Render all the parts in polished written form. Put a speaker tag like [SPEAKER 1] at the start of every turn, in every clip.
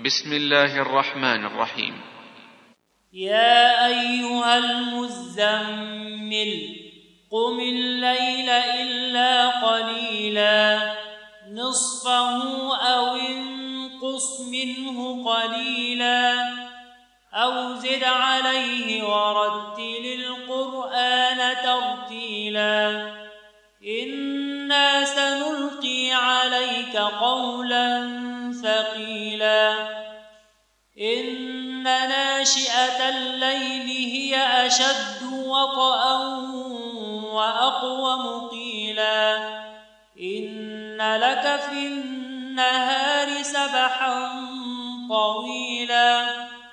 [SPEAKER 1] بسم الله الرحمن الرحيم.
[SPEAKER 2] يا أيها المزمل قم الليل إلا قليلا نصفه أو انقص منه قليلا أو زد عليه ورتل القرآن ترتيلا إنا سنلقي عليك قولا ثقيلا إن ناشئة الليل هي أشد وطئا وأقوم قيلا إن لك في النهار سبحا طويلا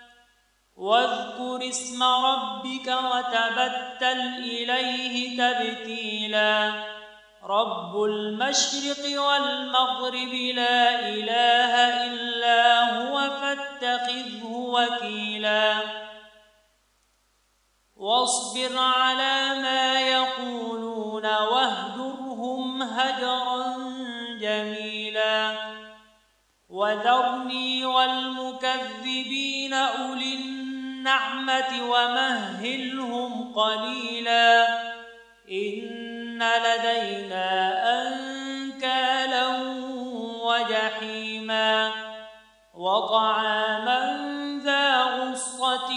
[SPEAKER 2] واذكر اسم ربك وتبتل إليه تبتيلا رب المشرق والمغرب لا إله إلا هو فاتخذه وكيلا واصبر على ما يقولون واهجرهم هجرا جميلا وذرني والمكذبين أولي النعمة ومهلهم قليلا إن لدينا أنكالا وجحيما وطعاما ذا غصة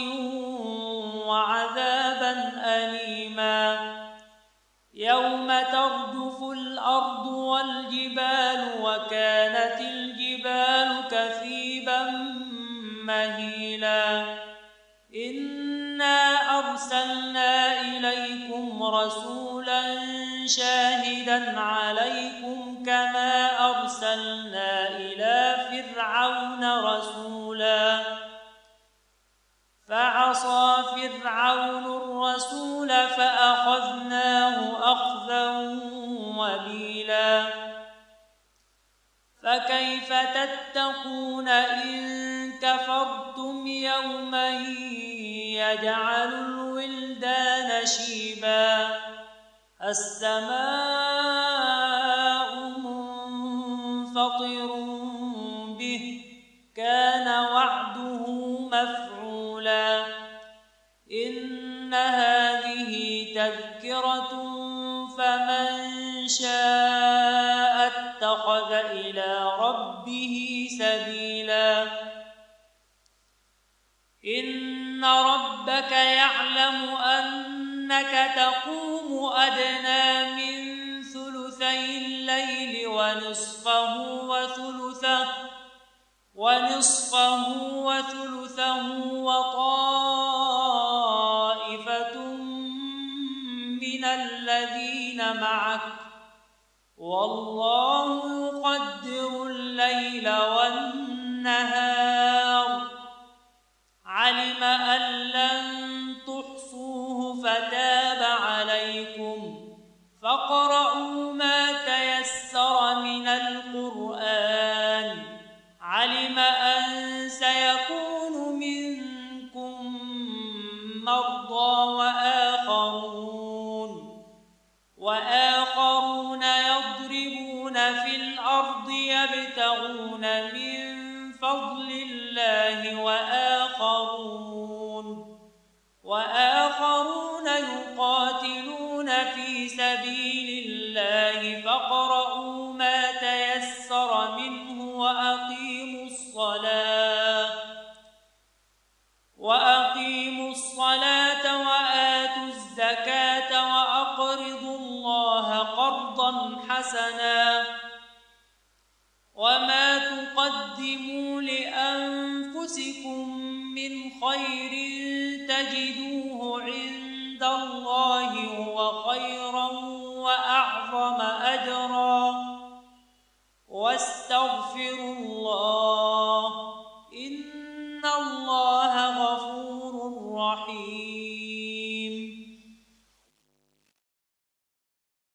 [SPEAKER 2] وعذابا أليما يوم ترجف الأرض والجبال وكانت الجبال كثيبا مهيلا إنا أرسلنا إليكم رسولا شاهدا عليكم كما أرسلنا إلى فرعون رسولا فعصى فرعون الرسول فأخذناه أخذا وبيلا فكيف تتقون إن كفرتم يوما يجعل الولدان شيبا السماء منفطر به كان وعده مفعولا إن هذه تذكرة فمن شاء اتخذ إلى ربه سبيلا إن ربك يعلم أنك تقوم أدنى من ثلثي الليل ونصفه وثلثه وطائفة من الذين معك والله يقدر الليل والنهار علم أن لن تحصوه فتاب عليكم فاقرؤوا ما تيسر من القرآن علم أن سيكون منكم مرضى وآخرون يضربون في الأرض يبتغون من فضل الله وآخرون يقاتلون في سبيل الله فاقرؤوا ما تيسر منه وأقيموا الصلاة وآتوا الزكاة وأقرضوا الله قرضا حسنا وما تقدموا لأنفسكم من خير تجدوه عند الله هو خيرا وأعظم أجرا واستغفروا